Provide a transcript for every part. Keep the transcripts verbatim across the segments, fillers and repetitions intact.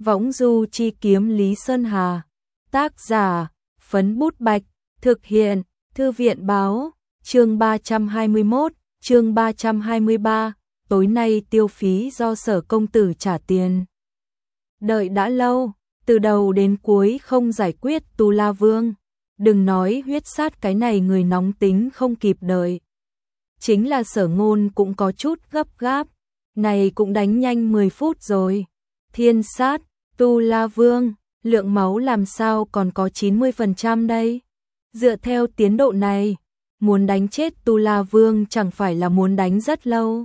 Võng du chi kiếm Lý Sơn Hà. Tác giả, Phấn Bút Bạch. Thực hiện, Thư viện báo. Chương ba trăm hai mươi mốt, chương ba trăm hai mươi ba. Tối nay tiêu phí do Sở công tử trả tiền. Đợi đã lâu, từ đầu đến cuối không giải quyết Tu La Vương. Đừng nói huyết sát, cái này người nóng tính không kịp đợi. Chính là Sở Ngôn cũng có chút gấp gáp. Này cũng đánh nhanh mười phút rồi. Thiên sát, Tu La Vương, lượng máu làm sao còn có chín mươi phần trăm đây? Dựa theo tiến độ này, muốn đánh chết Tu La Vương chẳng phải là muốn đánh rất lâu.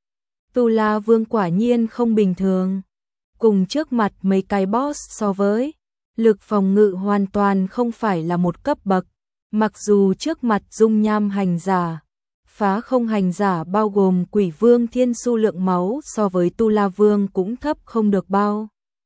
Tu La Vương quả nhiên không bình thường. Cùng trước mặt mấy cái boss so với, lực phòng ngự hoàn toàn không phải là một cấp bậc. Mặc dù trước mặt dung nham hành giả, phá không hành giả bao gồm Quỷ Vương Thiên Su lượng máu so với Tu La Vương cũng thấp không được bao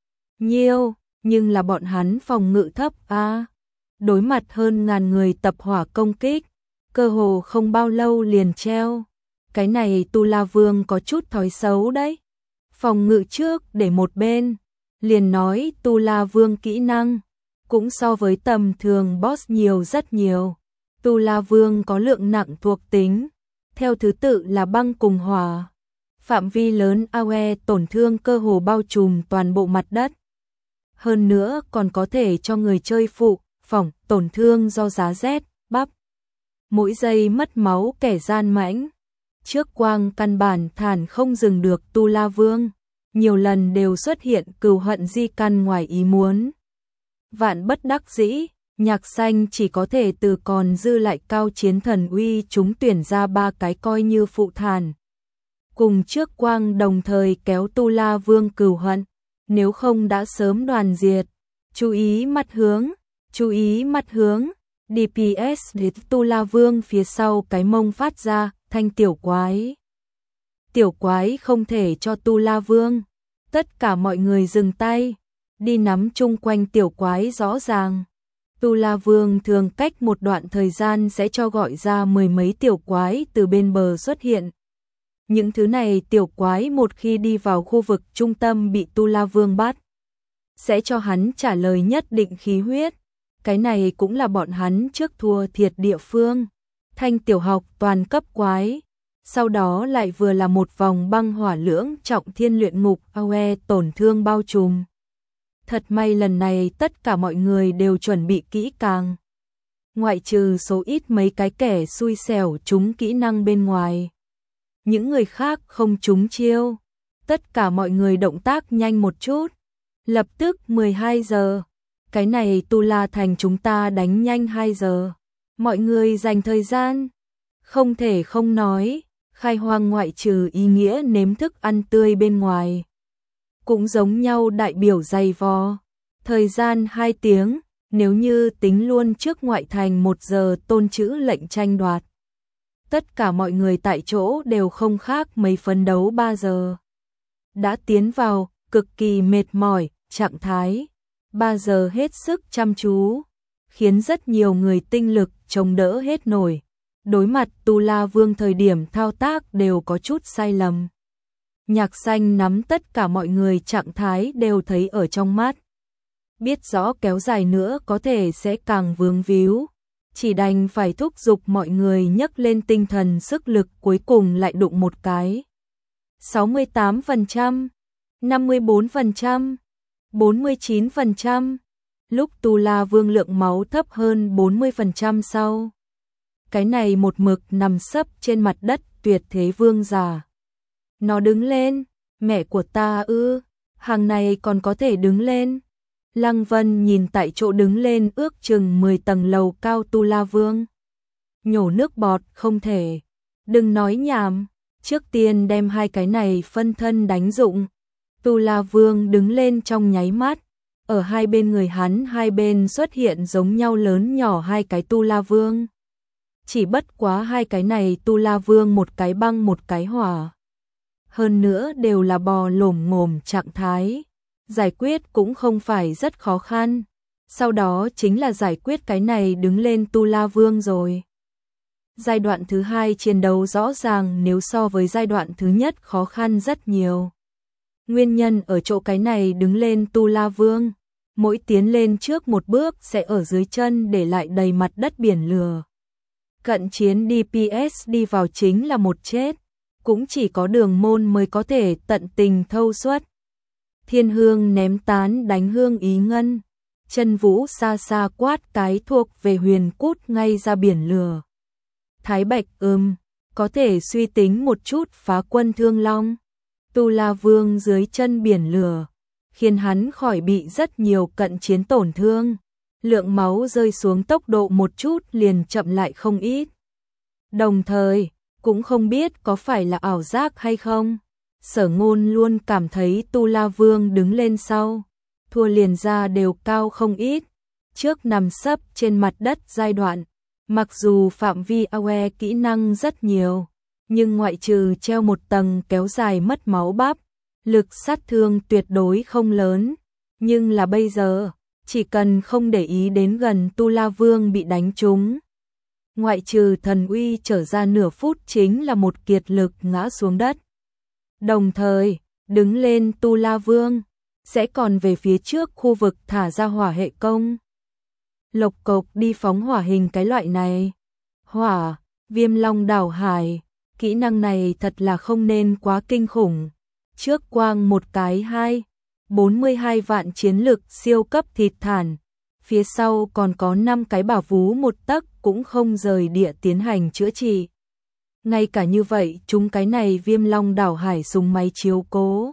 nhiêu, nhưng là bọn hắn phòng ngự thấp a. À, đối mặt hơn ngàn người tập hỏa công kích, cơ hồ không bao lâu liền treo. Cái này Tu La Vương có chút thói xấu đấy. Phòng ngự trước để một bên, liền nói Tu La Vương kỹ năng cũng so với tầm thường boss nhiều rất nhiều. Tu La Vương có lượng nặng thuộc tính, theo thứ tự là băng cùng hỏa. Phạm vi lớn a o e tổn thương cơ hồ bao trùm toàn bộ mặt đất. Hơn nữa còn có thể cho người chơi phụ, phỏng, tổn thương do giá rét, bắp. Mỗi giây mất máu kẻ gian mãnh. Trước quang căn bản thản không dừng được Tu La Vương. Nhiều lần đều xuất hiện cừu hận di căn ngoài ý muốn. Vạn bất đắc dĩ, Nhạc Xanh chỉ có thể từ còn dư lại cao chiến thần uy chúng tuyển ra ba cái coi như phụ thản. Cùng trước quang đồng thời kéo Tu La Vương cừu hận, nếu không đã sớm đoàn diệt. Chú ý mặt hướng, chú ý mặt hướng, đê pê ét để Tu La Vương phía sau cái mông phát ra, thanh tiểu quái. Tiểu quái không thể cho Tu La Vương. Tất cả mọi người dừng tay, đi nắm chung quanh tiểu quái rõ ràng. Tu La Vương thường cách một đoạn thời gian sẽ cho gọi ra mười mấy tiểu quái từ bên bờ xuất hiện. Những thứ này tiểu quái một khi đi vào khu vực trung tâm bị Tu La Vương bắt, sẽ cho hắn trả lời nhất định khí huyết. Cái này cũng là bọn hắn trước thua thiệt địa phương. Thanh tiểu học toàn cấp quái. Sau đó lại vừa là một vòng băng hỏa lưỡng trọng thiên luyện ngục a o e tổn thương bao trùm. Thật may lần này tất cả mọi người đều chuẩn bị kỹ càng. Ngoại trừ số ít mấy cái kẻ xui xẻo trúng kỹ năng bên ngoài. Những người khác không trúng chiêu. Tất cả mọi người động tác nhanh một chút. Lập tức mười hai giờ. Cái này Tu La Thành chúng ta đánh nhanh hai giờ. Mọi người dành thời gian. Không thể không nói. Khai hoang ngoại trừ ý nghĩa nếm thức ăn tươi bên ngoài. Cũng giống nhau đại biểu dày vò. Thời gian hai tiếng, nếu như tính luôn trước ngoại thành một giờ tôn chữ lệnh tranh đoạt. Tất cả mọi người tại chỗ đều không khác mấy phấn đấu ba giờ. Đã tiến vào, cực kỳ mệt mỏi, trạng thái. ba giờ hết sức chăm chú, khiến rất nhiều người tinh lực chống đỡ hết nổi. Đối mặt Tu La Vương thời điểm thao tác đều có chút sai lầm. Nhạc Xanh nắm tất cả mọi người trạng thái đều thấy ở trong mắt. Biết rõ kéo dài nữa có thể sẽ càng vướng víu. Chỉ đành phải thúc giục mọi người nhấc lên tinh thần sức lực, cuối cùng lại đụng một cái. sáu mươi tám phần trăm, năm mươi bốn phần trăm, bốn mươi chín phần trăm. Lúc Tu La Vương lượng máu thấp hơn bốn mươi phần trăm sau. Cái này một mực nằm sấp trên mặt đất tuyệt thế vương giả. Nó đứng lên, mẹ của ta ư, hàng này còn có thể đứng lên. Lăng Vân nhìn tại chỗ đứng lên ước chừng mười tầng lầu cao Tu La Vương. Nhổ nước bọt, không thể. Đừng nói nhảm, trước tiên đem hai cái này phân thân đánh dụng. Tu La Vương đứng lên trong nháy mắt. Ở hai bên người hắn hai bên xuất hiện giống nhau lớn nhỏ hai cái Tu La Vương. Chỉ bất quá hai cái này Tu La Vương một cái băng một cái hỏa. Hơn nữa đều là bò lổm ngổm trạng thái. Giải quyết cũng không phải rất khó khăn. Sau đó chính là giải quyết cái này đứng lên Tu La Vương rồi. Giai đoạn thứ hai chiến đấu rõ ràng nếu so với giai đoạn thứ nhất khó khăn rất nhiều. Nguyên nhân ở chỗ cái này đứng lên Tu La Vương, mỗi tiến lên trước một bước sẽ ở dưới chân để lại đầy mặt đất biển lửa. Cận chiến đê pê ét đi vào chính là một chết, cũng chỉ có Đường Môn mới có thể tận tình thâu suất. Thiên Hương ném tán đánh Hương Ý Ngân, Chân Vũ xa xa quát cái thuộc về Huyền cút ngay ra biển lửa. Thái Bạch ừm, có thể suy tính một chút phá quân Thương Long. Tu La Vương dưới chân biển lửa, khiến hắn khỏi bị rất nhiều cận chiến tổn thương. Lượng máu rơi xuống tốc độ một chút liền chậm lại không ít. Đồng thời, cũng không biết có phải là ảo giác hay không. Sở Ngôn luôn cảm thấy Tu La Vương đứng lên sau, thua liền ra đều cao không ít. Trước nằm sấp trên mặt đất giai đoạn, mặc dù phạm vi a u e kỹ năng rất nhiều, nhưng ngoại trừ treo một tầng kéo dài mất máu bắp, lực sát thương tuyệt đối không lớn. Nhưng là bây giờ, chỉ cần không để ý đến gần Tu La Vương bị đánh trúng, ngoại trừ thần uy trở ra nửa phút chính là một kiệt lực ngã xuống đất. Đồng thời, đứng lên Tu La Vương, sẽ còn về phía trước khu vực thả ra hỏa hệ công. Lộc cộc đi phóng hỏa hình cái loại này. Hỏa, Viêm Long đảo hải, kỹ năng này thật là không nên quá kinh khủng. Trước quang một cái hai, bốn mươi hai vạn chiến lực siêu cấp thịt thản, phía sau còn có năm cái bảo vú một tấc cũng không rời địa tiến hành chữa trị. Ngay cả như vậy chúng cái này Viêm Long đảo hải súng máy chiếu cố,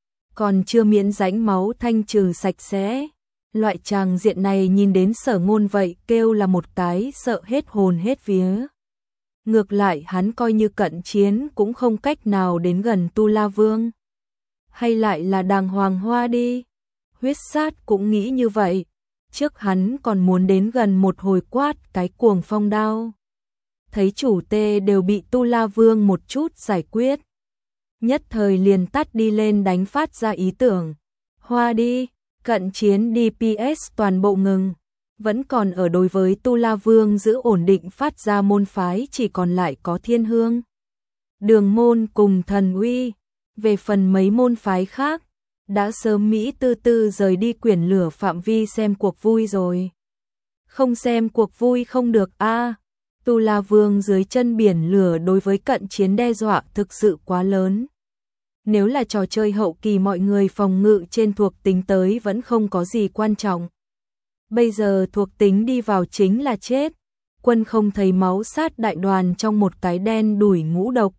còn chưa miễn rãnh máu thanh trừ sạch sẽ. Loại tràng diện này nhìn đến Sở Ngôn vậy kêu là một cái sợ hết hồn hết vía. Ngược lại hắn coi như cận chiến cũng không cách nào đến gần Tu La Vương. Hay lại là đàng hoàng hoa đi. Huyết sát cũng nghĩ như vậy. Trước hắn còn muốn đến gần một hồi quát cái cuồng phong đao. Thấy chủ tê đều bị Tu La Vương một chút giải quyết. Nhất thời liền tắt đi lên đánh phát ra ý tưởng. Hoa đi, cận chiến đê pê ét toàn bộ ngừng. Vẫn còn ở đối với Tu La Vương giữ ổn định phát ra môn phái chỉ còn lại có Thiên Hương, Đường Môn cùng Thần Uy. Về phần mấy môn phái khác, đã sớm Mỹ tư tư rời đi quyển lửa phạm vi xem cuộc vui rồi. Không xem cuộc vui không được a. À, Tu La Vương dưới chân biển lửa đối với cận chiến đe dọa thực sự quá lớn. Nếu là trò chơi hậu kỳ mọi người phòng ngự trên thuộc tính tới vẫn không có gì quan trọng. Bây giờ thuộc tính đi vào chính là chết. Quân không thấy máu sát đại đoàn trong một cái đen đủi ngũ độc.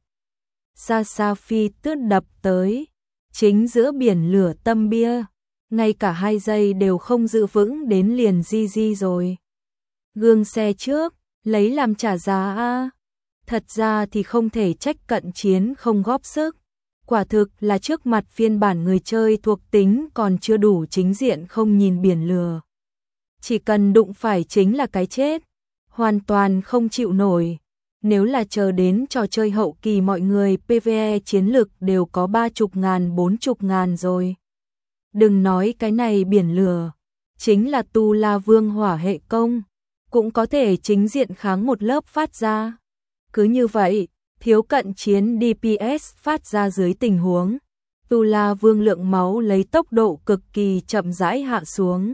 Xa xa phi tước đập tới, chính giữa biển lửa tâm bia, ngay cả hai giây đều không giữ vững đến liền di di rồi. Gương xe trước, lấy làm trả giá a. Thật ra thì không thể trách cận chiến không góp sức. Quả thực là trước mặt phiên bản người chơi thuộc tính còn chưa đủ chính diện không nhìn biển lửa. Chỉ cần đụng phải chính là cái chết, hoàn toàn không chịu nổi. Nếu là chờ đến trò chơi hậu kỳ mọi người pê vê e chiến lực đều có ba chục ngàn bốn chục ngàn rồi. Đừng nói cái này biển lửa, chính là Tu La Vương hỏa hệ công, cũng có thể chính diện kháng một lớp phát ra. Cứ như vậy, thiếu cận chiến đê pê ét phát ra dưới tình huống, Tu La Vương lượng máu lấy tốc độ cực kỳ chậm rãi hạ xuống.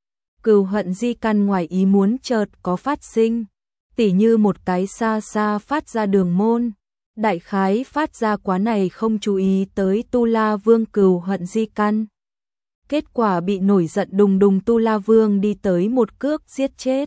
Cừu hận di căn ngoài ý muốn chợt có phát sinh, tỉ như một cái xa xa phát ra Đường Môn, đại khái phát ra quá này không chú ý tới Tu La Vương cừu hận di căn. Kết quả bị nổi giận đùng đùng Tu La Vương đi tới một cước giết chết.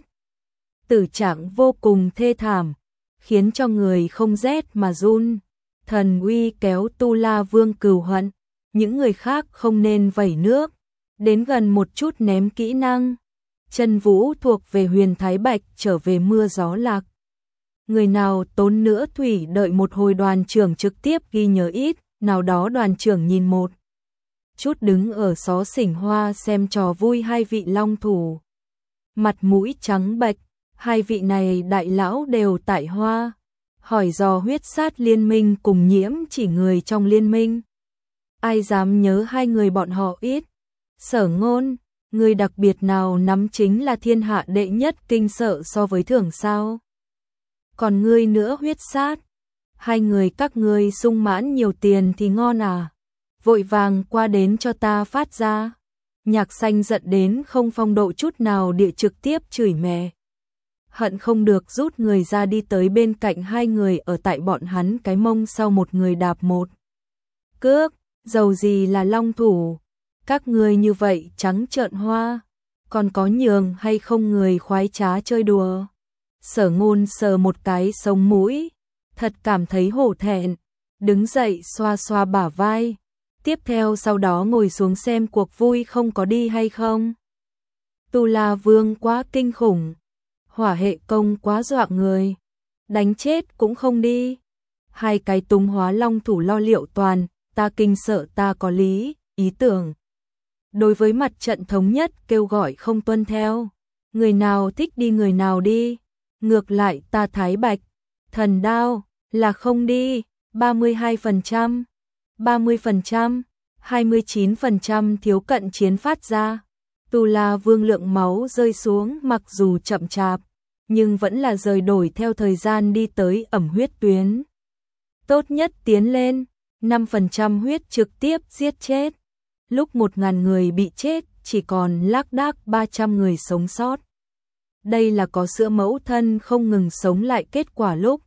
Tử trạng vô cùng thê thảm, khiến cho người không rét mà run. Thần Uy kéo Tu La Vương cừu hận, những người khác không nên vẩy nước, đến gần một chút ném kỹ năng. Chân Vũ thuộc về Huyền Thái Bạch trở về mưa gió lạc. Người nào tốn nữa thủy đợi một hồi đoàn trưởng trực tiếp ghi nhớ ít, nào đó đoàn trưởng nhìn một chút đứng ở xó xỉnh hoa xem trò vui hai vị long thủ. Mặt mũi trắng bệch, hai vị này đại lão đều tại hoa. Hỏi dò huyết sát liên minh cùng Nhiễm Chỉ người trong liên minh. Ai dám nhớ hai người bọn họ ít. Sở Ngôn, người đặc biệt nào nắm chính là thiên hạ đệ nhất kinh sợ so với thưởng sao? Còn ngươi nữa huyết sát, hai người các ngươi sung mãn nhiều tiền thì ngon à? vội vàng qua đến cho ta phát ra. Nhạc Xanh giận đến không phong độ chút nào địa trực tiếp chửi mẹ. Hận không được rút người ra đi tới bên cạnh hai người ở tại bọn hắn cái mông sau một người đạp một cước, dầu gì là long thủ. Các người như vậy trắng trợn hoa, còn có nhường hay không người khoái trá chơi đùa. Sở Ngôn sờ một cái sống mũi, thật cảm thấy hổ thẹn, đứng dậy xoa xoa bả vai. Tiếp theo sau đó ngồi xuống xem cuộc vui không có đi hay không. Tu La Vương quá kinh khủng, hỏa hệ công quá dọa người, đánh chết cũng không đi. Hai cái túng hóa long thủ lo liệu toàn, ta kinh sợ ta có lý, ý tưởng. Đối với mặt trận thống nhất kêu gọi không tuân theo, người nào thích đi người nào đi. Ngược lại ta Thái Bạch, thần đao, là không đi, ba mươi hai phần trăm, ba mươi phần trăm, hai mươi chín phần trăm thiếu cận chiến phát ra. Tu La Vương lượng máu rơi xuống mặc dù chậm chạp, nhưng vẫn là rời đổi theo thời gian đi tới ẩm huyết tuyến. Tốt nhất tiến lên, năm phần trăm huyết trực tiếp giết chết. Lúc một nghìn người bị chết, chỉ còn lác đác ba trăm người sống sót. Đây là có sữa mẫu thân không ngừng sống lại kết quả lúc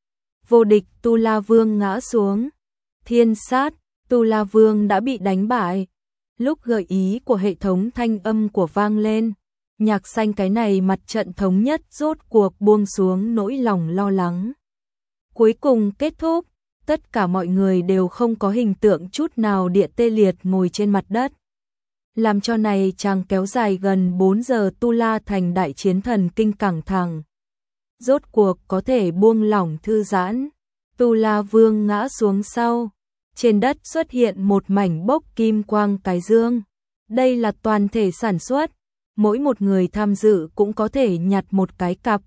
vô địch Tu La Vương ngã xuống. Thiên sát, Tu La Vương đã bị đánh bại. Lúc gợi ý của hệ thống thanh âm của vang lên, Nhạc Xanh cái này mặt trận thống nhất rốt cuộc buông xuống nỗi lòng lo lắng. Cuối cùng kết thúc, tất cả mọi người đều không có hình tượng chút nào địa tê liệt ngồi trên mặt đất. Làm cho này chàng kéo dài gần bốn giờ Tu La thành đại chiến thần kinh căng thẳng. Rốt cuộc có thể buông lỏng thư giãn. Tu La Vương ngã xuống sau. Trên đất xuất hiện một mảnh bốc kim quang cái dương. Đây là toàn thể sản xuất. Mỗi một người tham dự cũng có thể nhặt một cái cặp.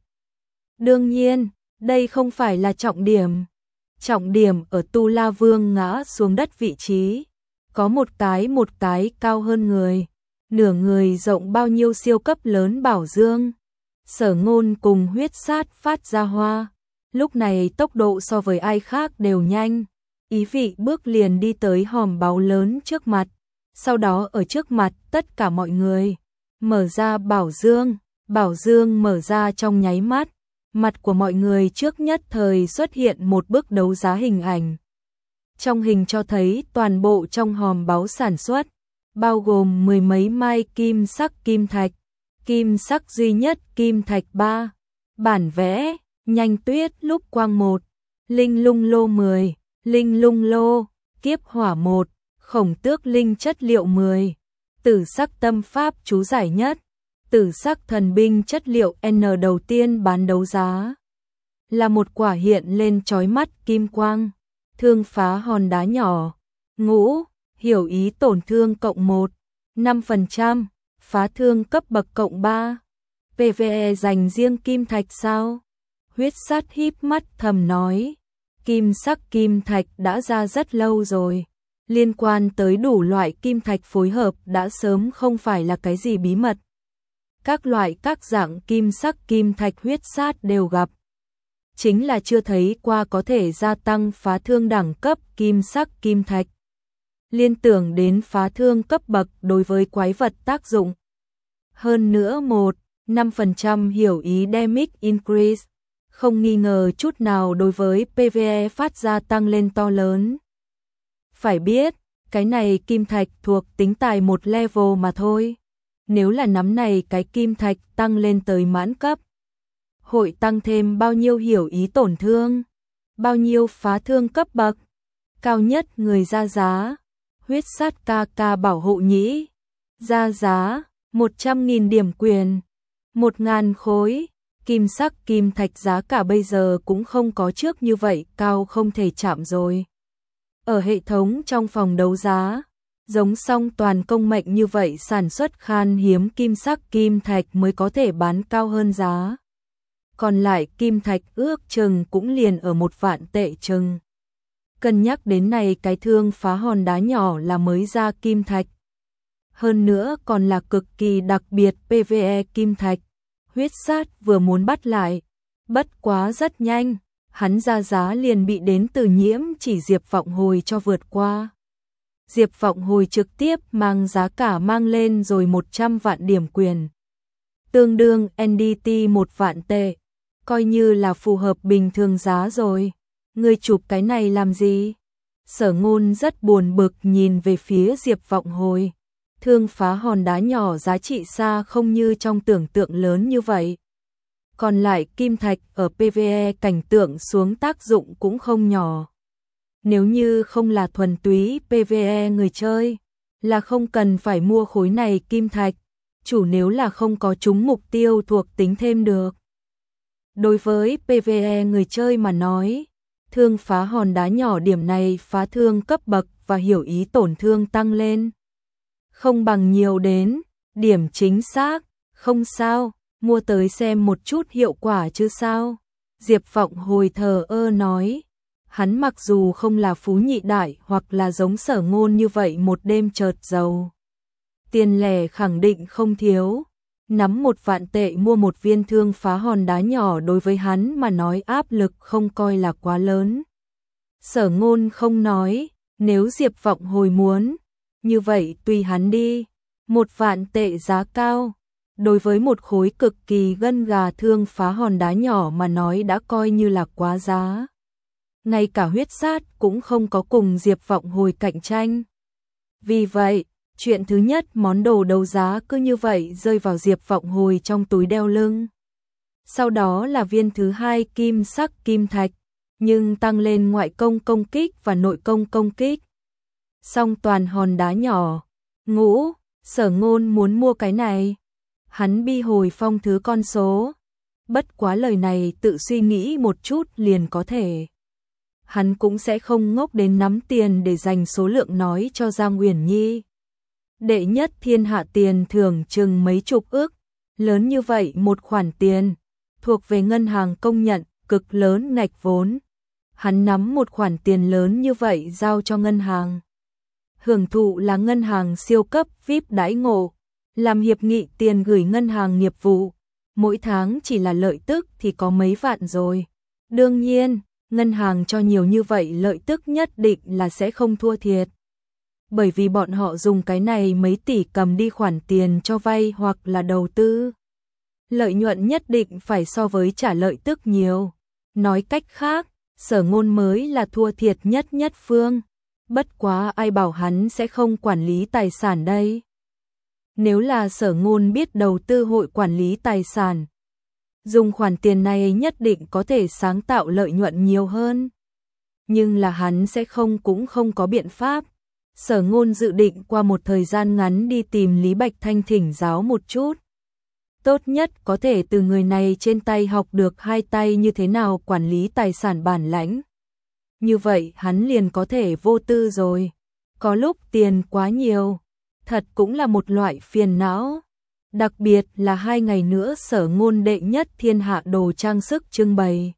Đương nhiên, đây không phải là trọng điểm. Trọng điểm ở Tu La Vương ngã xuống đất vị trí. Có một cái một cái cao hơn người, nửa người rộng bao nhiêu siêu cấp lớn bảo dương. Sở Ngôn cùng huyết sát phát ra hoa. Lúc này tốc độ so với ai khác đều nhanh. Ý vị bước liền đi tới hòm báu lớn trước mặt. Sau đó ở trước mặt tất cả mọi người, mở ra bảo dương. Bảo dương mở ra trong nháy mắt. Mặt của mọi người trước nhất thời xuất hiện một bức đấu giá hình ảnh. Trong hình cho thấy toàn bộ trong hòm báu sản xuất, bao gồm mười mấy mai kim sắc kim thạch, kim sắc duy nhất kim thạch ba, bản vẽ, nhanh tuyết lúc quang một, linh lung lô mười, linh lung lô, kiếp hỏa một, khổng tước linh chất liệu mười, tử sắc tâm pháp chú giải nhất, tử sắc thần binh chất liệu N đầu tiên bán đấu giá. Là một quả hiện lên chói mắt kim quang. Thương phá hòn đá nhỏ. Ngũ, hiểu ý tổn thương cộng một, năm phần trăm, phá thương cấp bậc cộng ba. pê vê e dành riêng kim thạch sao? Huyết sát híp mắt thầm nói. Kim sắc kim thạch đã ra rất lâu rồi. Liên quan tới đủ loại kim thạch phối hợp đã sớm không phải là cái gì bí mật. Các loại các dạng kim sắc kim thạch huyết sát đều gặp. Chính là chưa thấy qua có thể gia tăng phá thương đẳng cấp kim sắc kim thạch. Liên tưởng đến phá thương cấp bậc đối với quái vật tác dụng. Hơn nữa một, năm phần trăm hiểu ý damage increase, không nghi ngờ chút nào đối với pê vê e phát ra tăng lên to lớn. Phải biết, cái này kim thạch thuộc tính tài một level mà thôi. Nếu là nắm này cái kim thạch tăng lên tới mãn cấp, hội tăng thêm bao nhiêu hiểu ý tổn thương, bao nhiêu phá thương cấp bậc, cao nhất người ra giá, huyết sát ca ca bảo hộ nhĩ, ra giá, một trăm nghìn điểm quyền, một ngàn khối, kim sắc kim thạch giá cả bây giờ cũng không có trước như vậy, cao không thể chạm rồi. Ở hệ thống trong phòng đấu giá, giống song toàn công mệnh như vậy sản xuất khan hiếm kim sắc kim thạch mới có thể bán cao hơn giá. Còn lại kim thạch ước chừng cũng liền ở một vạn tệ chừng. Cân nhắc đến này cái thương phá hòn đá nhỏ là mới ra kim thạch. Hơn nữa còn là cực kỳ đặc biệt pê vê e kim thạch. Huyết sát vừa muốn bắt lại. Bất quá rất nhanh, hắn ra giá liền bị đến từ nhiễm chỉ diệp vọng hồi cho vượt qua. Diệp Vọng Hồi trực tiếp mang giá cả mang lên rồi một trăm vạn điểm quyền. Tương đương en đê tê một vạn tệ, coi như là phù hợp bình thường giá rồi. Ngươi chụp cái này làm gì? Sở Ngôn rất buồn bực nhìn về phía Diệp Vọng Hồi. Thương phá hòn đá nhỏ giá trị xa không như trong tưởng tượng lớn như vậy. Còn lại kim thạch ở pê vê e cảnh tượng xuống tác dụng cũng không nhỏ. Nếu như không là thuần túy pê vê e người chơi, là không cần phải mua khối này kim thạch, chủ nếu là không có trúng mục tiêu thuộc tính thêm được. Đối với pê vê e người chơi mà nói, thương phá hòn đá nhỏ điểm này phá thương cấp bậc và hiểu ý tổn thương tăng lên. Không bằng nhiều đến, điểm chính xác, không sao, mua tới xem một chút hiệu quả chứ sao. Diệp Vọng Hồi thờ ơ nói, hắn mặc dù không là phú nhị đại hoặc là giống Sở Ngôn như vậy một đêm chợt giàu. Tiền lẻ khẳng định không thiếu, nắm một vạn tệ mua một viên thương phá hòn đá nhỏ đối với hắn mà nói áp lực không coi là quá lớn. Sở Ngôn không nói, nếu Diệp Vọng Hồi muốn, như vậy tùy hắn đi, một vạn tệ giá cao. Đối với một khối cực kỳ gân gà thương phá hòn đá nhỏ mà nói đã coi như là quá giá. Ngay cả huyết sát cũng không có cùng Diệp Vọng Hồi cạnh tranh. Vì vậy, chuyện thứ nhất món đồ đấu giá cứ như vậy rơi vào Diệp Vọng Hồi trong túi đeo lưng. Sau đó là viên thứ hai kim sắc kim thạch, nhưng tăng lên ngoại công công kích và nội công công kích. Song toàn hòn đá nhỏ. Ngũ, Sở Ngôn muốn mua cái này. Hắn bi hồi phong thứ con số. Bất quá lời này tự suy nghĩ một chút liền có thể. Hắn cũng sẽ không ngốc đến nắm tiền để dành số lượng nói cho Giang Uyển Nhi. Đệ nhất thiên hạ tiền thưởng chừng mấy chục ức, lớn như vậy một khoản tiền, thuộc về ngân hàng công nhận, cực lớn ngạch vốn. Hắn nắm một khoản tiền lớn như vậy giao cho ngân hàng. Hưởng thụ là ngân hàng siêu cấp vi ai pi đãi ngộ, làm hiệp nghị tiền gửi ngân hàng nghiệp vụ, mỗi tháng chỉ là lợi tức thì có mấy vạn rồi. Đương nhiên, ngân hàng cho nhiều như vậy lợi tức nhất định là sẽ không thua thiệt. Bởi vì bọn họ dùng cái này mấy tỷ cầm đi khoản tiền cho vay hoặc là đầu tư. Lợi nhuận nhất định phải so với trả lợi tức nhiều. Nói cách khác, Sở Ngôn mới là thua thiệt nhất nhất phương. Bất quá ai bảo hắn sẽ không quản lý tài sản đây. Nếu là Sở Ngôn biết đầu tư hội quản lý tài sản, dùng khoản tiền này nhất định có thể sáng tạo lợi nhuận nhiều hơn. Nhưng là hắn sẽ không cũng không có biện pháp. Sở Ngôn dự định qua một thời gian ngắn đi tìm Lý Bạch Thanh thỉnh giáo một chút. Tốt nhất có thể từ người này trên tay học được hai tay như thế nào quản lý tài sản bản lãnh. Như vậy hắn liền có thể vô tư rồi. Có lúc tiền quá nhiều, thật cũng là một loại phiền não. Đặc biệt là hai ngày nữa Sở Ngôn đệ nhất thiên hạ đồ trang sức trưng bày.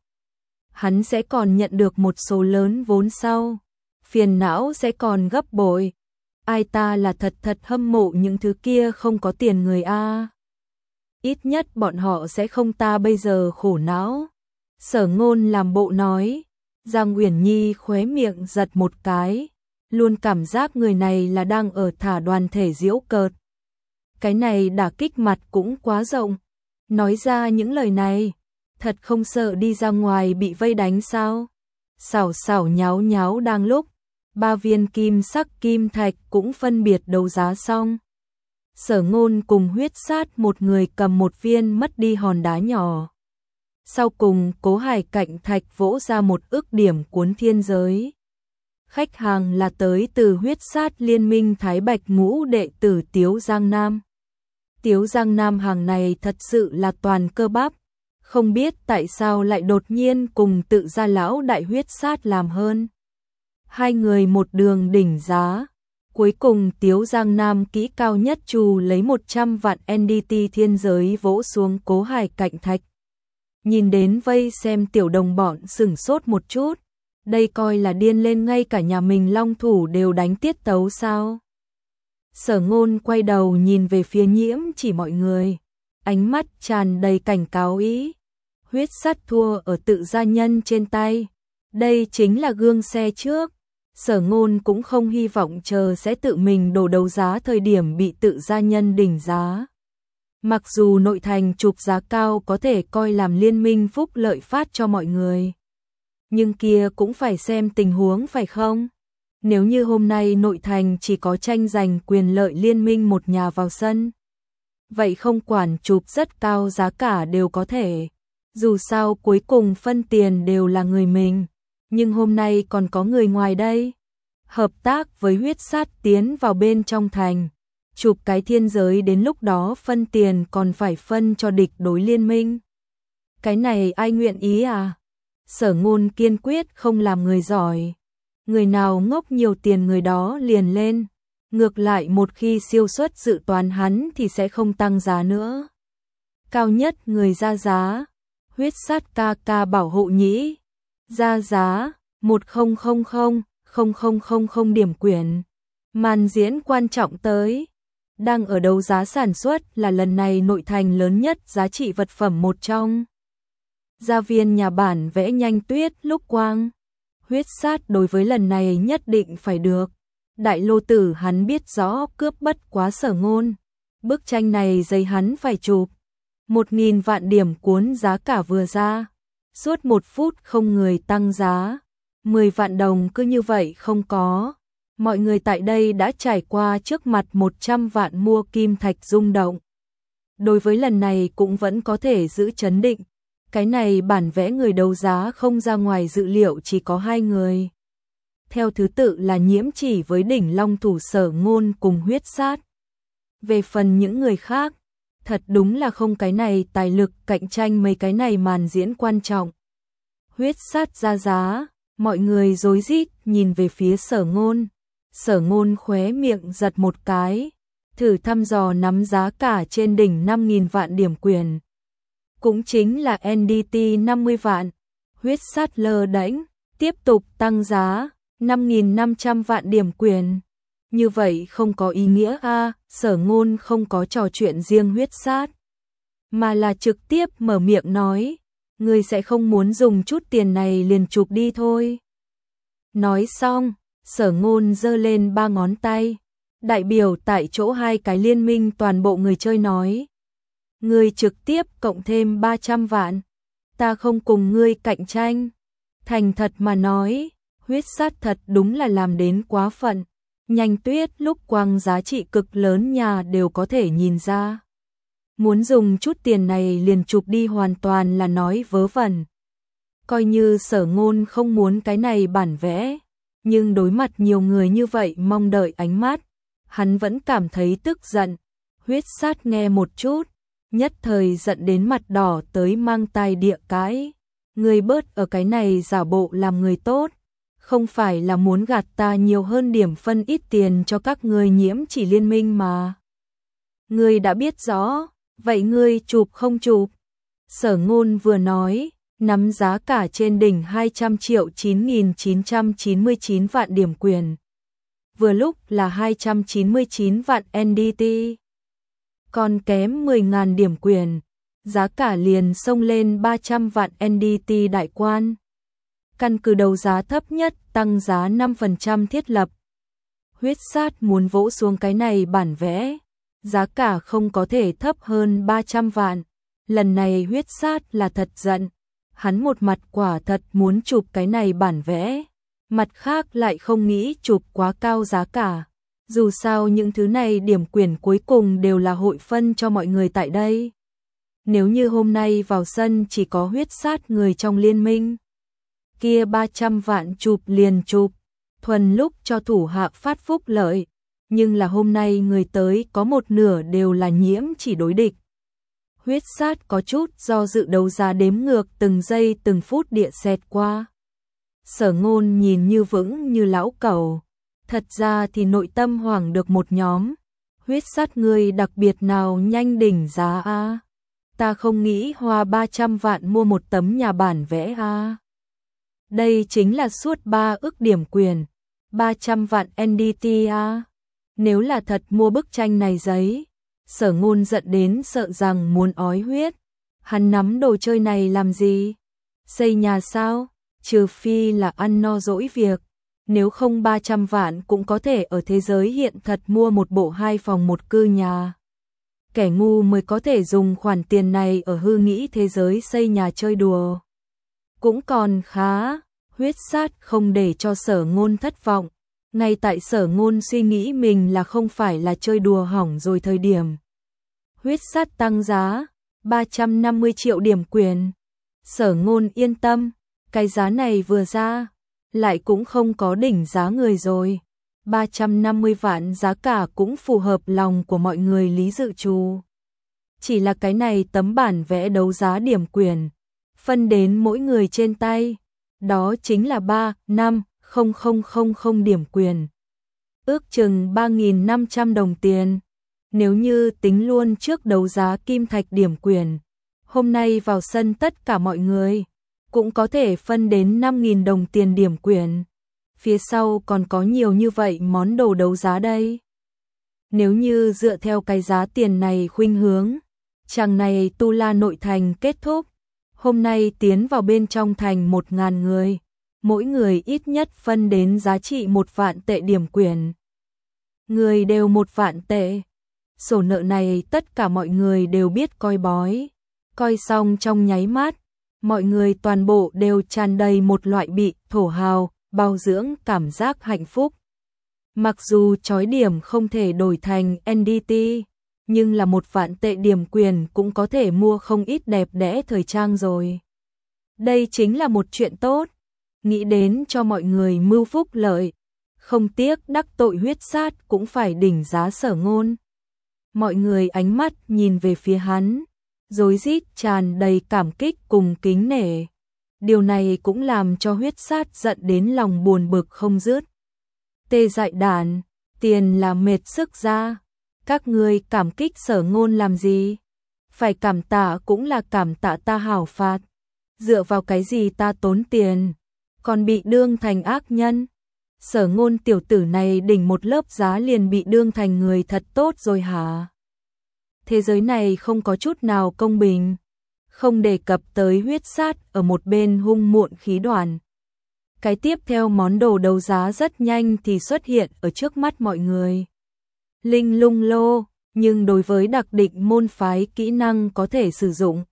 Hắn sẽ còn nhận được một số lớn vốn sau. Phiền não sẽ còn gấp bội. Ai ta là thật thật hâm mộ những thứ kia không có tiền người a. Ít nhất bọn họ sẽ không ta bây giờ khổ não. Sở Ngôn làm bộ nói. Giang Uyển Nhi khóe miệng giật một cái, luôn cảm giác người này là đang ở thả đoàn thể giễu cợt. Cái này đả kích mặt cũng quá rộng. Nói ra những lời này, thật không sợ đi ra ngoài bị vây đánh sao? Xảo xảo nháo nháo đang lúc, ba viên kim sắc kim thạch cũng phân biệt đấu giá xong. Sở Ngôn cùng huyết sát một người cầm một viên mất đi hòn đá nhỏ. Sau cùng Cố Hải cạnh thạch vỗ ra một ức điểm cuốn thiên giới. Khách hàng là tới từ huyết sát liên minh Thái Bạch ngũ đệ tử Tiếu Giang Nam. Tiếu Giang Nam hàng này thật sự là toàn cơ bắp. Không biết tại sao lại đột nhiên cùng tự gia lão đại huyết sát làm hơn. Hai người một đường đỉnh giá. Cuối cùng Tiếu Giang Nam kỹ cao nhất trù lấy một trăm vạn en đê tê thiên giới vỗ xuống Cố Hải cạnh thạch. Nhìn đến vây xem tiểu đồng bọn sửng sốt một chút. Đây coi là điên lên, ngay cả nhà mình long thủ đều đánh tiết tấu sao. Sở Ngôn quay đầu nhìn về phía Nhiễm Chỉ mọi người. Ánh mắt tràn đầy cảnh cáo ý. Huyết sắt thua ở tự gia nhân trên tay. Đây chính là gương xe trước. Sở Ngôn cũng không hy vọng chờ sẽ tự mình đổ đấu giá thời điểm bị tự gia nhân đỉnh giá. Mặc dù nội thành chụp giá cao có thể coi làm liên minh phúc lợi phát cho mọi người, nhưng kia cũng phải xem tình huống phải không? Nếu như hôm nay nội thành chỉ có tranh giành quyền lợi liên minh một nhà vào sân, vậy không quản chụp rất cao giá cả đều có thể. Dù sao cuối cùng phân tiền đều là người mình, nhưng hôm nay còn có người ngoài đây. Hợp tác với huyết sát tiến vào bên trong thành, chụp cái thiên giới đến lúc đó phân tiền còn phải phân cho địch đối liên minh. Cái này ai nguyện ý à? Sở Ngôn kiên quyết không làm người giỏi. Người nào ngốc nhiều tiền người đó liền lên. Ngược lại một khi siêu suất dự toán hắn thì sẽ không tăng giá nữa. Cao nhất người ra giá. Huyết sát ca ca bảo hộ nhĩ. Ra giá một nghìn không trăm nghìn điểm quyển. Màn diễn quan trọng tới. Đang ở đấu giá sản xuất là lần này nội thành lớn nhất giá trị vật phẩm một trong. Gia viên nhà bản vẽ nhanh tuyết lúc quang. Huyết sát đối với lần này nhất định phải được. Đại lô tử hắn biết rõ cướp bất quá Sở Ngôn. Bức tranh này giấy hắn phải chụp. Một nghìn vạn điểm cuốn giá cả vừa ra. Suốt một phút không người tăng giá. Mười vạn đồng cứ như vậy không có. Mọi người tại đây đã trải qua trước mặt một trăm vạn mua kim thạch rung động. Đối với lần này cũng vẫn có thể giữ chấn định. Cái này bản vẽ người đấu giá không ra ngoài dự liệu chỉ có hai người. Theo thứ tự là Nhiễm Chỉ với đỉnh long thủ Sở Ngôn cùng huyết sát. Về phần những người khác, thật đúng là không cái này tài lực cạnh tranh mấy cái này màn diễn quan trọng. Huyết sát ra giá, mọi người rối rít nhìn về phía Sở Ngôn. Sở Ngôn khóe miệng giật một cái, thử thăm dò nắm giá cả trên đỉnh năm nghìn vạn điểm quyền. Cũng chính là en đê tê năm mươi vạn. Huyết sát lơ đễnh, tiếp tục tăng giá, năm nghìn năm trăm vạn điểm quyền. Như vậy không có ý nghĩa a, à, Sở Ngôn không có trò chuyện riêng huyết sát, mà là trực tiếp mở miệng nói, người sẽ không muốn dùng chút tiền này liền chụp đi thôi. Nói xong, Sở Ngôn giơ lên ba ngón tay, đại biểu tại chỗ hai cái liên minh toàn bộ người chơi nói. Ngươi trực tiếp cộng thêm ba trăm vạn, ta không cùng ngươi cạnh tranh. Thành thật mà nói, huyết sát thật đúng là làm đến quá phận. Nhanh tuyết lúc quang giá trị cực lớn nhà đều có thể nhìn ra. Muốn dùng chút tiền này liền chụp đi hoàn toàn là nói vớ vẩn. Coi như Sở Ngôn không muốn cái này bản vẽ, nhưng đối mặt nhiều người như vậy mong đợi ánh mắt, hắn vẫn cảm thấy tức giận. Huyết sát nghe một chút, nhất thời giận đến mặt đỏ tới mang tai địa cãi. Người bớt ở cái này giả bộ làm người tốt, không phải là muốn gạt ta nhiều hơn điểm phân ít tiền cho các ngươi Nhiễm Chỉ liên minh mà. Ngươi đã biết rõ, vậy ngươi chụp không chụp? Sở Ngôn vừa nói, nắm giá cả trên đỉnh hai trăm triệu chín nghìn chín trăm chín mươi chín vạn điểm quyền. Vừa lúc là hai trăm chín mươi chín vạn en đê tê. Còn kém mười nghìn điểm quyền, giá cả liền xông lên ba trăm vạn en đê tê đại quan. Căn cứ đấu giá thấp nhất tăng giá năm phần trăm thiết lập. Huyết sát muốn vỗ xuống cái này bản vẽ, giá cả không có thể thấp hơn ba trăm vạn. Lần này huyết sát là thật giận, hắn một mặt quả thật muốn chụp cái này bản vẽ, mặt khác lại không nghĩ chụp quá cao giá cả. Dù sao những thứ này điểm quyền cuối cùng đều là hội phân cho mọi người tại đây. Nếu như hôm nay vào sân chỉ có huyết sát người trong liên minh, kia ba trăm vạn chụp liền chụp, thuần lúc cho thủ hạ phát phúc lợi. Nhưng là hôm nay người tới có một nửa đều là Nhiễm Chỉ đối địch. Huyết sát có chút do dự đấu giá đếm ngược từng giây từng phút địa xẹt qua. Sở Ngôn nhìn như vững như lão cẩu. Thật ra thì nội tâm hoảng được một nhóm. Huyết sát ngươi đặc biệt nào nhanh đỉnh giá a? Ta không nghĩ hoa ba trăm vạn mua một tấm nhà bản vẽ a. Đây chính là suốt ba ức điểm quyền, ba trăm vạn en đê tê a. Nếu là thật mua bức tranh này giấy, Sở Ngôn giận đến sợ rằng muốn ói huyết. Hắn nắm đồ chơi này làm gì? Xây nhà sao? Trừ phi là ăn no dỗi việc. Nếu không ba trăm vạn cũng có thể ở thế giới hiện thật mua một bộ hai phòng một cư nhà. Kẻ ngu mới có thể dùng khoản tiền này ở hư nghĩ thế giới xây nhà chơi đùa. Cũng còn khá, Huyết Sát không để cho Sở Ngôn thất vọng. Ngay tại Sở Ngôn suy nghĩ mình là không phải là chơi đùa hỏng rồi thời điểm. Huyết Sát tăng giá, ba trăm năm mươi triệu điểm quyền. Sở Ngôn yên tâm, cái giá này vừa ra, lại cũng không có đỉnh giá người rồi. ba trăm năm mươi vạn giá cả cũng phù hợp lòng của mọi người Lý Dự Trù. Chỉ là cái này tấm bản vẽ đấu giá điểm quyền, phân đến mỗi người trên tay, đó chính là ba, năm, không không không không điểm quyền. Ước chừng ba nghìn năm trăm đồng tiền. Nếu như tính luôn trước đấu giá kim thạch điểm quyền, hôm nay vào sân tất cả mọi người cũng có thể phân đến năm nghìn đồng tiền điểm quyền. Phía sau còn có nhiều như vậy món đồ đấu giá đây. Nếu như dựa theo cái giá tiền này khuynh hướng, chàng này Tu La nội thành kết thúc, hôm nay tiến vào bên trong thành một ngàn người, mỗi người ít nhất phân đến giá trị một vạn tệ điểm quyền. Người đều một vạn tệ. Sổ nợ này tất cả mọi người đều biết coi bói. Coi xong trong nháy mắt, mọi người toàn bộ đều tràn đầy một loại bị thổ hào, bao dưỡng cảm giác hạnh phúc. Mặc dù chói điểm không thể đổi thành en đê tê, nhưng là một vạn tệ điểm quyền cũng có thể mua không ít đẹp đẽ thời trang rồi. Đây chính là một chuyện tốt, nghĩ đến cho mọi người mưu phúc lợi, không tiếc đắc tội Huyết Sát cũng phải đỉnh giá Sở Ngôn. Mọi người ánh mắt nhìn về phía hắn, rối rít tràn đầy cảm kích cùng kính nể. Điều này cũng làm cho Huyết Sát giận đến lòng buồn bực không dứt. Tê dại đàn, tiền là mệt sức ra, các ngươi cảm kích Sở Ngôn làm gì? Phải cảm tạ cũng là cảm tạ ta hảo phạt. Dựa vào cái gì ta tốn tiền, còn bị đương thành ác nhân? Sở Ngôn tiểu tử này đỉnh một lớp giá liền bị đương thành người thật tốt rồi hả? Thế giới này không có chút nào công bình. Không đề cập tới Huyết Sát ở một bên hung muộn khí đoàn. Cái tiếp theo món đồ đấu giá rất nhanh thì xuất hiện ở trước mắt mọi người. Linh lung lô, nhưng đối với đặc định môn phái kỹ năng có thể sử dụng.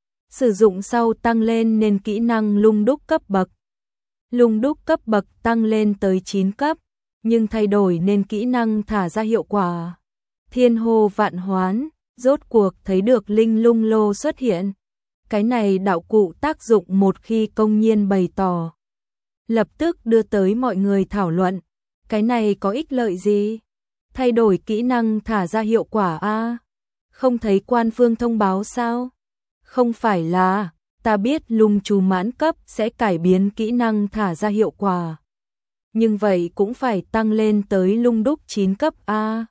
Sử dụng sau tăng lên nên kỹ năng lung đúc cấp bậc. Lung đúc cấp bậc tăng lên tới chín cấp, nhưng thay đổi nên kỹ năng thả ra hiệu quả. Thiên hô vạn hoán, rốt cuộc thấy được linh lung lô xuất hiện. Cái này đạo cụ tác dụng một khi công nhiên bày tỏ. Lập tức đưa tới mọi người thảo luận. Cái này có ích lợi gì? Thay đổi kỹ năng thả ra hiệu quả a? Không thấy quan phương thông báo sao? Không phải là, ta biết lung chú mãn cấp sẽ cải biến kỹ năng thả ra hiệu quả. Nhưng vậy cũng phải tăng lên tới lung đúc chín cấp a.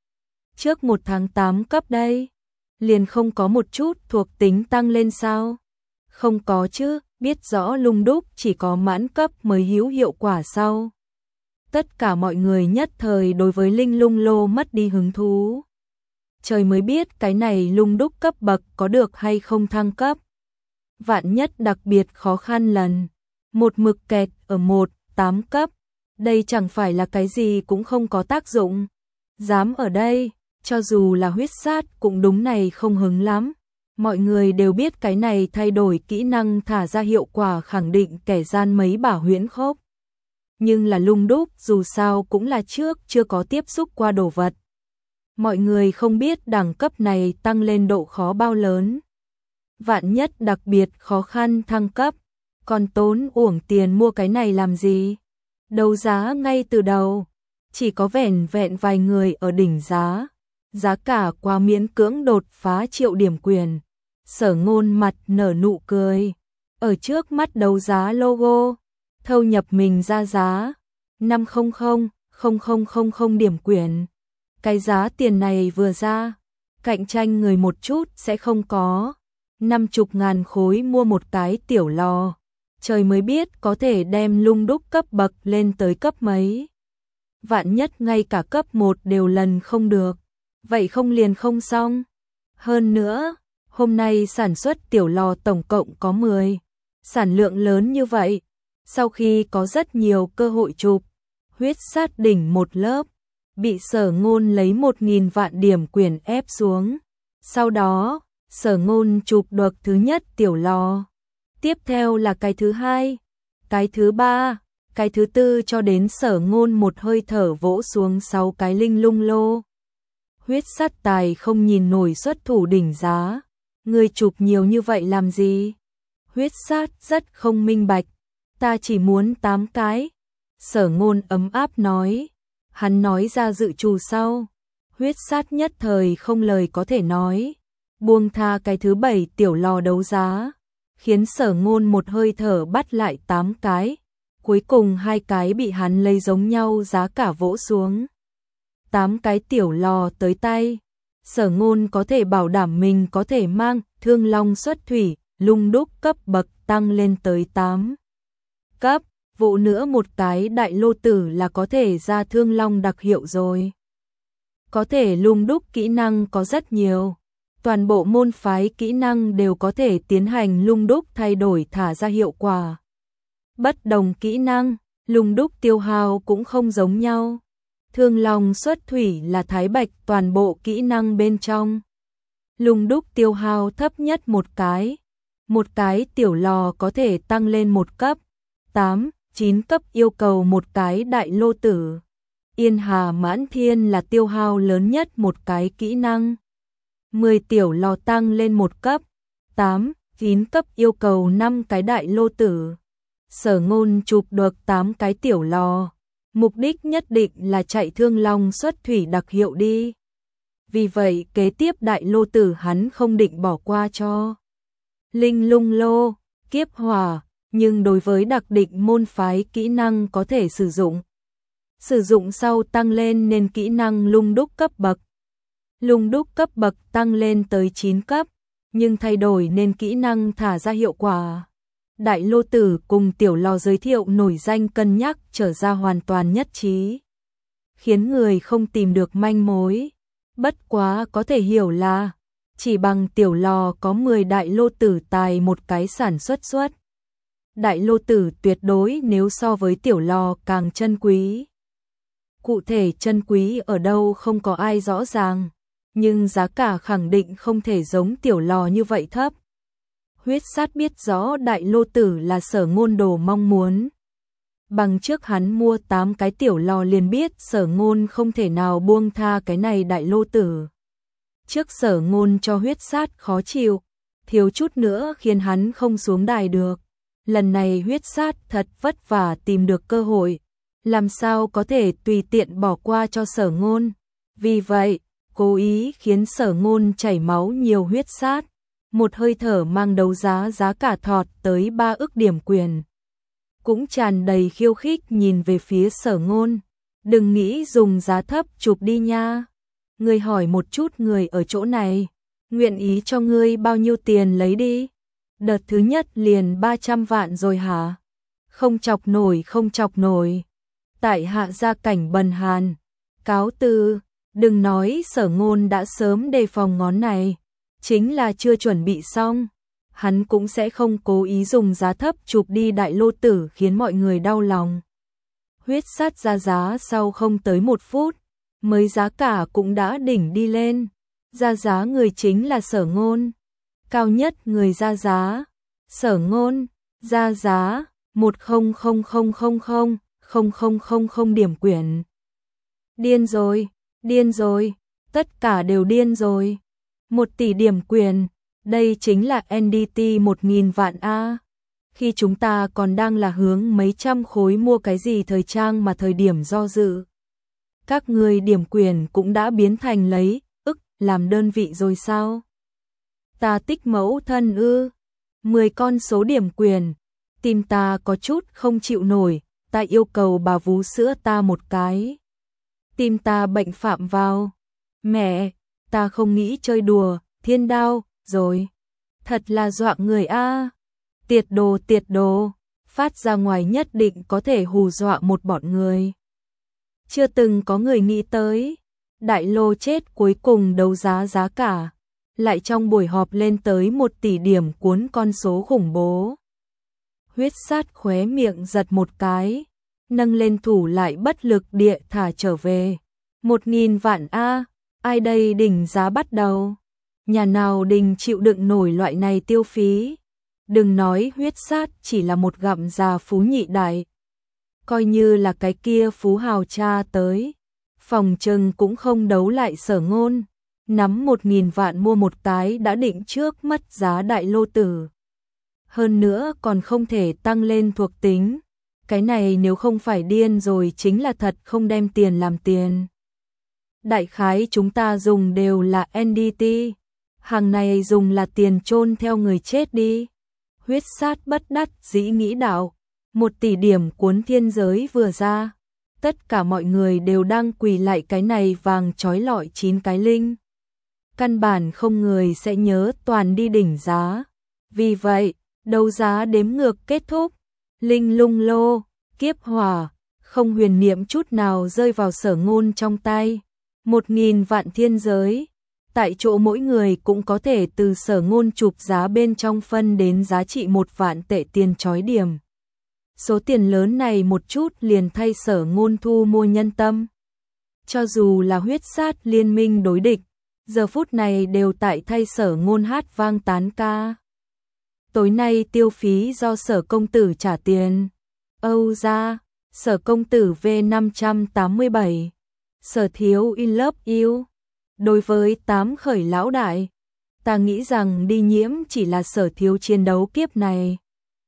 Trước một tháng tám cấp đây, liền không có một chút thuộc tính tăng lên sao? Không có chứ, biết rõ lung đúc chỉ có mãn cấp mới hữu hiệu quả sau. Tất cả mọi người nhất thời đối với linh lung lô mất đi hứng thú. Trời mới biết cái này lung đúc cấp bậc có được hay không thăng cấp. Vạn nhất đặc biệt khó khăn lần, một mực kẹt ở một, tám cấp, đây chẳng phải là cái gì cũng không có tác dụng. Dám ở đây, cho dù là Huyết Sát cũng đúng này không hứng lắm. Mọi người đều biết cái này thay đổi kỹ năng thả ra hiệu quả khẳng định kẻ gian mấy bả huyễn khốc. Nhưng là lung đúc dù sao cũng là trước chưa có tiếp xúc qua đồ vật. Mọi người không biết đẳng cấp này tăng lên độ khó bao lớn. Vạn nhất đặc biệt khó khăn thăng cấp, còn tốn uổng tiền mua cái này làm gì? Đấu giá ngay từ đầu, chỉ có vẻn vẹn vài người ở đỉnh giá. Giá cả quá miễn cưỡng đột phá triệu điểm quyền. Sở Ngôn mặt nở nụ cười. Ở trước mắt đấu giá logo, thâu nhập mình ra giá năm trăm nghìn điểm quyền. Cái giá tiền này vừa ra, cạnh tranh người một chút sẽ không có. Năm mươi ngàn khối mua một cái tiểu lò. Trời mới biết có thể đem lung đúc cấp bậc lên tới cấp mấy. Vạn nhất ngay cả cấp một đều lần không được. Vậy không liền không xong. Hơn nữa, hôm nay sản xuất tiểu lò tổng cộng có mười. Sản lượng lớn như vậy. Sau khi có rất nhiều cơ hội chụp, Huyết sát đỉnh một lớp, bị Sở Ngôn lấy một nghìn vạn điểm quyền ép xuống. Sau đó, Sở Ngôn chụp được thứ nhất tiểu lò. Tiếp theo là cái thứ hai, cái thứ ba, cái thứ tư cho đến Sở Ngôn một hơi thở vỗ xuống sáu cái linh lung lô. Huyết sát tài không nhìn nổi xuất thủ đỉnh giá. Ngươi chụp nhiều như vậy làm gì? Huyết sát rất không minh bạch. Ta chỉ muốn tám cái. Sở Ngôn ấm áp nói. Hắn nói ra dự trù sau. Huyết sát nhất thời không lời có thể nói. Buông tha cái thứ bảy tiểu lò đấu giá. Khiến Sở Ngôn một hơi thở bắt lại tám cái. Cuối cùng hai cái bị hắn lấy giống nhau giá cả vỗ xuống. Tám cái tiểu lò tới tay. Sở Ngôn có thể bảo đảm mình có thể mang Thương Long xuất thủy, lung đúc cấp bậc tăng lên tới tám cấp. Vụ nữa một cái đại lô tử là có thể ra Thương Long đặc hiệu rồi. Có thể lung đúc kỹ năng có rất nhiều. Toàn bộ môn phái kỹ năng đều có thể tiến hành lung đúc thay đổi thả ra hiệu quả. Bất đồng kỹ năng, lung đúc tiêu hao cũng không giống nhau. Thương Long xuất thủy là thái bạch toàn bộ kỹ năng bên trong. Lung đúc tiêu hao thấp nhất một cái. Một cái tiểu lò có thể tăng lên một cấp. tám, chín cấp yêu cầu một cái đại lô tử. Yên Hà Mãn Thiên là tiêu hao lớn nhất một cái kỹ năng. mười tiểu lò tăng lên một cấp. tám, chín cấp yêu cầu năm cái đại lô tử. Sở Ngôn chụp được tám cái tiểu lò. Mục đích nhất định là chạy Thương Long xuất thủy đặc hiệu đi. Vì vậy kế tiếp đại lô tử hắn không định bỏ qua cho. Linh lung lô, kiếp hỏa, nhưng đối với đặc định môn phái kỹ năng có thể sử dụng. Sử dụng sau tăng lên nên kỹ năng lung đúc cấp bậc. Lung đúc cấp bậc tăng lên tới chín cấp, nhưng thay đổi nên kỹ năng thả ra hiệu quả. Đại lô tử cùng tiểu lò giới thiệu nổi danh cân nhắc trở ra hoàn toàn nhất trí. Khiến người không tìm được manh mối. Bất quá có thể hiểu là chỉ bằng tiểu lò có mười đại lô tử tài một cái sản xuất xuất. Đại lô tử tuyệt đối nếu so với tiểu lò càng chân quý. Cụ thể chân quý ở đâu không có ai rõ ràng, nhưng giá cả khẳng định không thể giống tiểu lò như vậy thấp. Huyết sát biết rõ đại lô tử là Sở Ngôn đồ mong muốn. Bằng trước hắn mua tám cái tiểu lò liền biết Sở Ngôn không thể nào buông tha cái này đại lô tử. Trước Sở Ngôn cho huyết sát khó chịu, thiếu chút nữa khiến hắn không xuống đài được. Lần này huyết sát thật vất vả tìm được cơ hội, làm sao có thể tùy tiện bỏ qua cho Sở Ngôn. Vì vậy, cố ý khiến Sở Ngôn chảy máu nhiều huyết sát. Một hơi thở mang đấu giá giá cả thọt tới ba ức điểm quyền. Cũng tràn đầy khiêu khích nhìn về phía Sở Ngôn. Đừng nghĩ dùng giá thấp chụp đi nha. Ngươi hỏi một chút người ở chỗ này. Nguyện ý cho ngươi bao nhiêu tiền lấy đi. Đợt thứ nhất liền ba trăm vạn rồi hả? Không chọc nổi không chọc nổi. Tại hạ gia cảnh bần hàn. Cáo từ, đừng nói Sở Ngôn đã sớm đề phòng ngón này. Chính là chưa chuẩn bị xong, hắn cũng sẽ không cố ý dùng giá thấp chụp đi đại lô tử khiến mọi người đau lòng. Huyết sát ra giá sau không tới một phút, mới giá cả cũng đã đỉnh đi lên. Ra giá người chính là Sở Ngôn. Cao nhất người ra giá. Sở Ngôn, ra giá, một không không không không không, không không không không điểm quyển. Điên rồi, điên rồi, tất cả đều điên rồi. Một tỷ điểm quyền, đây chính là en đê tê một nghìn vạn A. Khi chúng ta còn đang là hướng mấy trăm khối mua cái gì thời trang mà thời điểm do dự. Các người điểm quyền cũng đã biến thành lấy ức làm đơn vị rồi sao? Ta tích mẫu thân ư? mười con số điểm quyền, tim ta có chút không chịu nổi, ta yêu cầu bà vú sữa ta một cái. Tim ta bệnh phạm vào. Mẹ, ta không nghĩ chơi đùa, thiên đao, rồi. Thật là dọa người a. Tiệt đồ tiệt đồ, phát ra ngoài nhất định có thể hù dọa một bọn người. Chưa từng có người nghĩ tới, đại lô chết cuối cùng đấu giá giá cả, lại trong buổi họp lên tới một tỷ điểm cuốn con số khủng bố. Huyết sát khóe miệng giật một cái, nâng lên thủ lại bất lực địa thả trở về. Một nghìn vạn a, ai đây đỉnh giá bắt đầu? Nhà nào đình chịu đựng nổi loại này tiêu phí? Đừng nói huyết sát chỉ là một gặm già phú nhị đại. Coi như là cái kia phú hào cha tới, phòng trừng cũng không đấu lại Sở Ngôn. Nắm một nghìn vạn mua một cái đã định trước mất giá đại lô tử. Hơn nữa còn không thể tăng lên thuộc tính. Cái này nếu không phải điên rồi chính là thật không đem tiền làm tiền. Đại khái chúng ta dùng đều là en đê tê. Hàng này dùng là tiền chôn theo người chết đi. Huyết sát bất đắc dĩ nghĩ đạo. Một tỷ điểm cuốn thiên giới vừa ra. Tất cả mọi người đều đang quỳ lại cái này vàng trói lọi chín cái linh. Căn bản không người sẽ nhớ toàn đi đỉnh giá. Vì vậy, đấu giá đếm ngược kết thúc. Linh lung lô, kiếp hỏa, không huyền niệm chút nào rơi vào Sở Ngôn trong tay. Một nghìn vạn thiên giới. Tại chỗ mỗi người cũng có thể từ Sở Ngôn chụp giá bên trong phân đến giá trị một vạn tệ tiền trói điểm. Số tiền lớn này một chút liền thay Sở Ngôn thu mua nhân tâm. Cho dù là huyết sát liên minh đối địch, giờ phút này đều tại thay Sở Ngôn hát vang tán ca. Tối nay tiêu phí do Sở công tử trả tiền. Âu ra, Sở công tử V năm trăm tám mươi bảy. Sở thiếu in love you. Đối với tám khởi lão đại, ta nghĩ rằng đi nhiễm chỉ là Sở thiếu chiến đấu kiếp này.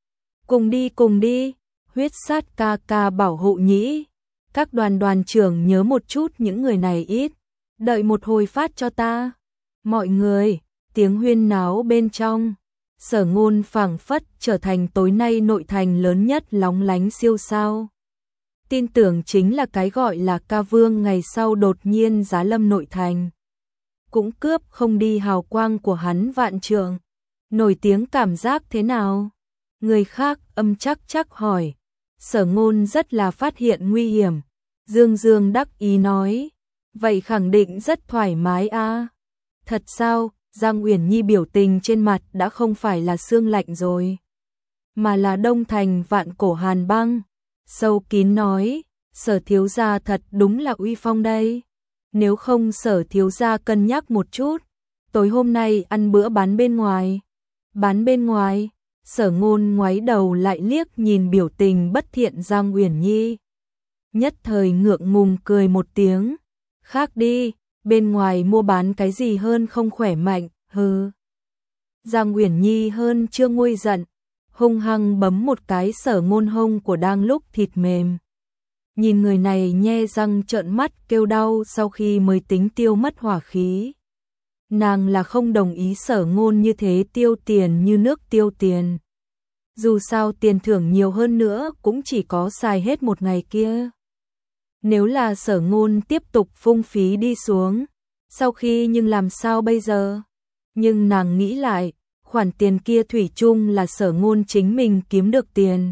Cùng đi cùng đi, huyết sát ca ca bảo hộ nhĩ. Các đoàn đoàn trưởng nhớ một chút những người này ít. Đợi một hồi phát cho ta. Mọi người, tiếng huyên náo bên trong. Sở Ngôn phảng phất trở thành tối nay nội thành lớn nhất lóng lánh siêu sao. Tin tưởng chính là cái gọi là ca vương ngày sau đột nhiên giá lâm nội thành. Cũng cướp không đi hào quang của hắn vạn trượng. Nổi tiếng cảm giác thế nào? Người khác âm chắc chắc hỏi. Sở Ngôn rất là phát hiện nguy hiểm. Dương Dương đắc ý nói. Vậy khẳng định rất thoải mái a. Thật sao? Giang Uyển Nhi biểu tình trên mặt đã không phải là sương lạnh rồi, mà là đông thành vạn cổ hàn băng. Sâu kín nói, Sở thiếu gia thật đúng là uy phong đây. Nếu không Sở thiếu gia cân nhắc một chút, tối hôm nay ăn bữa bán bên ngoài. Bán bên ngoài? Sở Ngôn ngoái đầu lại liếc nhìn biểu tình bất thiện Giang Uyển Nhi. Nhất thời ngượng ngùng cười một tiếng. Khác đi, bên ngoài mua bán cái gì hơn không khỏe mạnh, hừ. Giang Uyển Nhi hơn chưa nguôi giận, hung hăng bấm một cái Sở Ngôn hông của đang lúc thịt mềm. Nhìn người này nhe răng trợn mắt kêu đau sau khi mới tính tiêu mất hỏa khí. Nàng là không đồng ý Sở Ngôn như thế tiêu tiền như nước tiêu tiền. Dù sao tiền thưởng nhiều hơn nữa cũng chỉ có xài hết một ngày kia. Nếu là Sở Ngôn tiếp tục phung phí đi xuống, sau khi nhưng làm sao bây giờ? Nhưng nàng nghĩ lại, khoản tiền kia thủy chung là Sở Ngôn chính mình kiếm được tiền.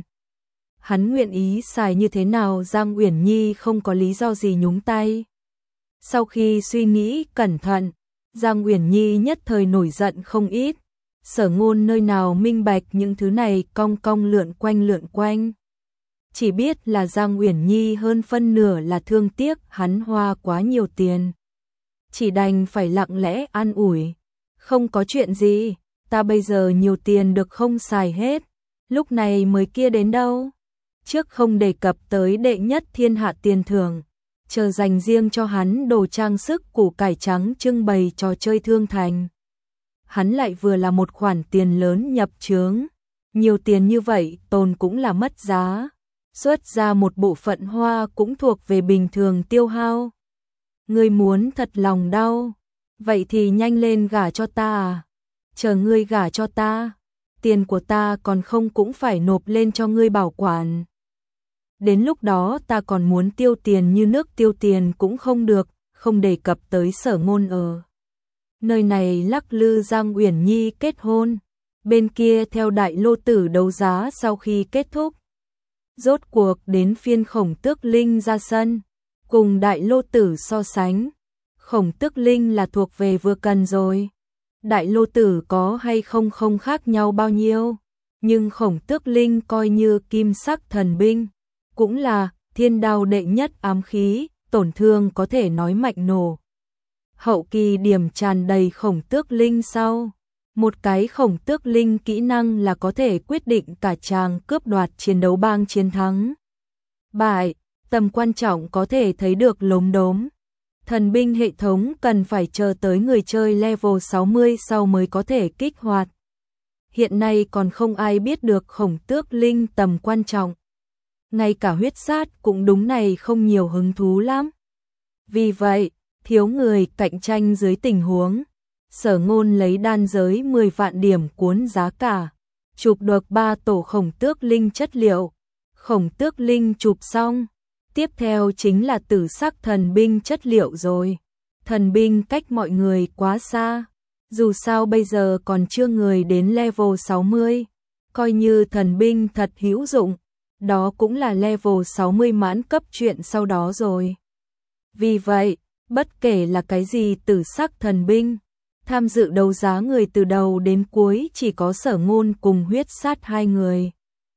Hắn nguyện ý xài như thế nào Giang Uyển Nhi không có lý do gì nhúng tay. Sau khi suy nghĩ cẩn thận, Giang Uyển Nhi nhất thời nổi giận không ít. Sở Ngôn nơi nào minh bạch những thứ này cong cong lượn quanh lượn quanh. Chỉ biết là Giang Uyển Nhi hơn phân nửa là thương tiếc hắn hoa quá nhiều tiền. Chỉ đành phải lặng lẽ an ủi. Không có chuyện gì, ta bây giờ nhiều tiền được không xài hết. Lúc này mới kia đến đâu. Trước không đề cập tới đệ nhất thiên hạ tiền thưởng. Chờ dành riêng cho hắn đồ trang sức củ cải trắng trưng bày trò chơi thương thành. Hắn lại vừa là một khoản tiền lớn nhập chướng. Nhiều tiền như vậy tồn cũng là mất giá. Xuất ra một bộ phận hoa cũng thuộc về bình thường tiêu hao. Ngươi muốn thật lòng đau, vậy thì nhanh lên gả cho ta à? Chờ ngươi gả cho ta, tiền của ta còn không cũng phải nộp lên cho ngươi bảo quản. Đến lúc đó ta còn muốn tiêu tiền như nước tiêu tiền cũng không được, không đề cập tới Sở Ngôn ở. Nơi này lắc lư Giang Uyển Nhi kết hôn, bên kia theo đại lô tử đấu giá sau khi kết thúc. Rốt cuộc đến phiên Khổng Tước Linh ra sân, cùng đại lô tử so sánh. Khổng Tước Linh là thuộc về vừa cần rồi. Đại lô tử có hay không không khác nhau bao nhiêu, nhưng Khổng Tước Linh coi như kim sắc thần binh, cũng là thiên đao đệ nhất ám khí, tổn thương có thể nói mạnh nổ. Hậu kỳ điểm tràn đầy khổng tước linh sau. Một cái khổng tước linh kỹ năng là có thể quyết định cả tràng cướp đoạt chiến đấu bang chiến thắng. Bại, tầm quan trọng có thể thấy được lốm đốm. Thần binh hệ thống cần phải chờ tới người chơi level sáu mươi sau mới có thể kích hoạt. Hiện nay còn không ai biết được khổng tước linh tầm quan trọng. Ngay cả huyết sát cũng đúng này không nhiều hứng thú lắm. Vì vậy, thiếu người cạnh tranh dưới tình huống, Sở Ngôn lấy đan giới mười vạn điểm cuốn giá cả, chụp được ba tổ khổng tước linh chất liệu. Khổng tước linh chụp xong, tiếp theo chính là tử sắc thần binh chất liệu rồi. Thần binh cách mọi người quá xa, dù sao bây giờ còn chưa người đến level sáu mươi, coi như thần binh thật hữu dụng, đó cũng là level sáu mươi mãn cấp chuyện sau đó rồi. Vì vậy, bất kể là cái gì tử sắc thần binh, tham dự đấu giá người từ đầu đến cuối chỉ có Sở Ngôn cùng huyết sát hai người.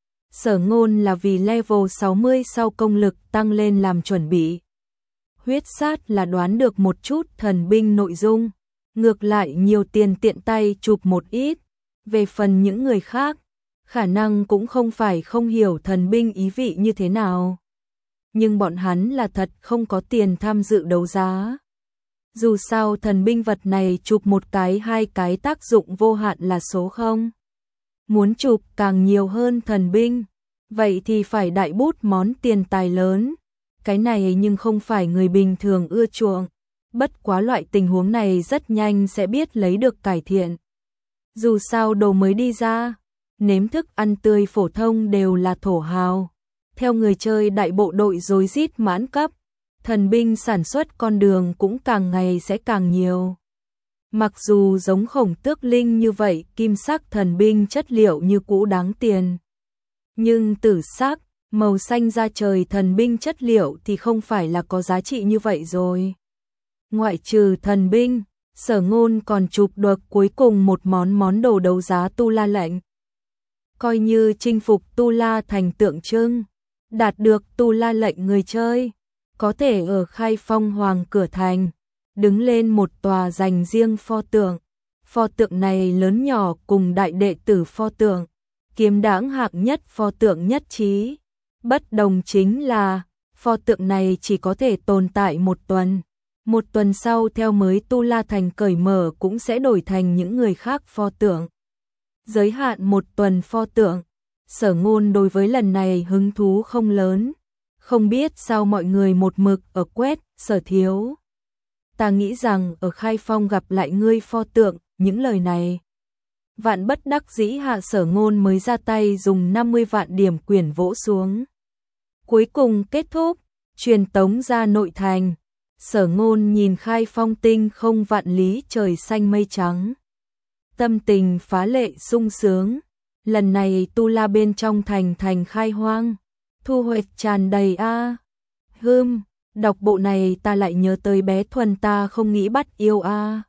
Sở Ngôn là vì level sáu mươi sau công lực tăng lên làm chuẩn bị. Huyết sát là đoán được một chút thần binh nội dung, ngược lại nhiều tiền tiện tay chụp một ít. Về phần những người khác, khả năng cũng không phải không hiểu thần binh ý vị như thế nào. Nhưng bọn hắn là thật không có tiền tham dự đấu giá. Dù sao thần binh vật này chụp một cái hai cái tác dụng vô hạn là số không. Muốn chụp càng nhiều hơn thần binh, vậy thì phải đại bút món tiền tài lớn. Cái này nhưng không phải người bình thường ưa chuộng. Bất quá loại tình huống này rất nhanh sẽ biết lấy được cải thiện. Dù sao đồ mới đi ra, nếm thức ăn tươi phổ thông đều là thổ hào. Theo người chơi đại bộ đội rối rít mãn cấp, thần binh sản xuất con đường cũng càng ngày sẽ càng nhiều. Mặc dù giống khổng tước linh như vậy, kim sắc thần binh chất liệu như cũ đáng tiền. Nhưng tử sắc, màu xanh da trời thần binh chất liệu thì không phải là có giá trị như vậy rồi. Ngoại trừ thần binh, Sở Ngôn còn chụp được cuối cùng một món món đồ đấu giá Tu La lệnh. Coi như chinh phục Tu La thành tượng trưng, đạt được Tu La lệnh người chơi, có thể ở Khai Phong Hoàng cửa thành, đứng lên một tòa dành riêng pho tượng. Pho tượng này lớn nhỏ cùng đại đệ tử pho tượng, kiếm đãng hạng nhất pho tượng nhất trí. Bất đồng chính là, pho tượng này chỉ có thể tồn tại một tuần. Một tuần sau theo mới Tu La thành cởi mở cũng sẽ đổi thành những người khác pho tượng. Giới hạn một tuần pho tượng, Sở Ngôn đối với lần này hứng thú không lớn. Không biết sao mọi người một mực ở quét, Sở thiếu. Ta nghĩ rằng ở Khai Phong gặp lại ngươi pho tượng, những lời này. Vạn bất đắc dĩ hạ Sở Ngôn mới ra tay dùng năm mươi vạn điểm quyển vỗ xuống. Cuối cùng kết thúc, truyền tống ra nội thành. Sở Ngôn nhìn Khai Phong tinh không vạn lý trời xanh mây trắng. Tâm tình phá lệ sung sướng. Lần này Tu La bên trong thành thành khai hoang. Thu hoạch tràn đầy a. À. Hừm, đọc bộ này ta lại nhớ tới bé Thuần ta không nghĩ bắt yêu a. À.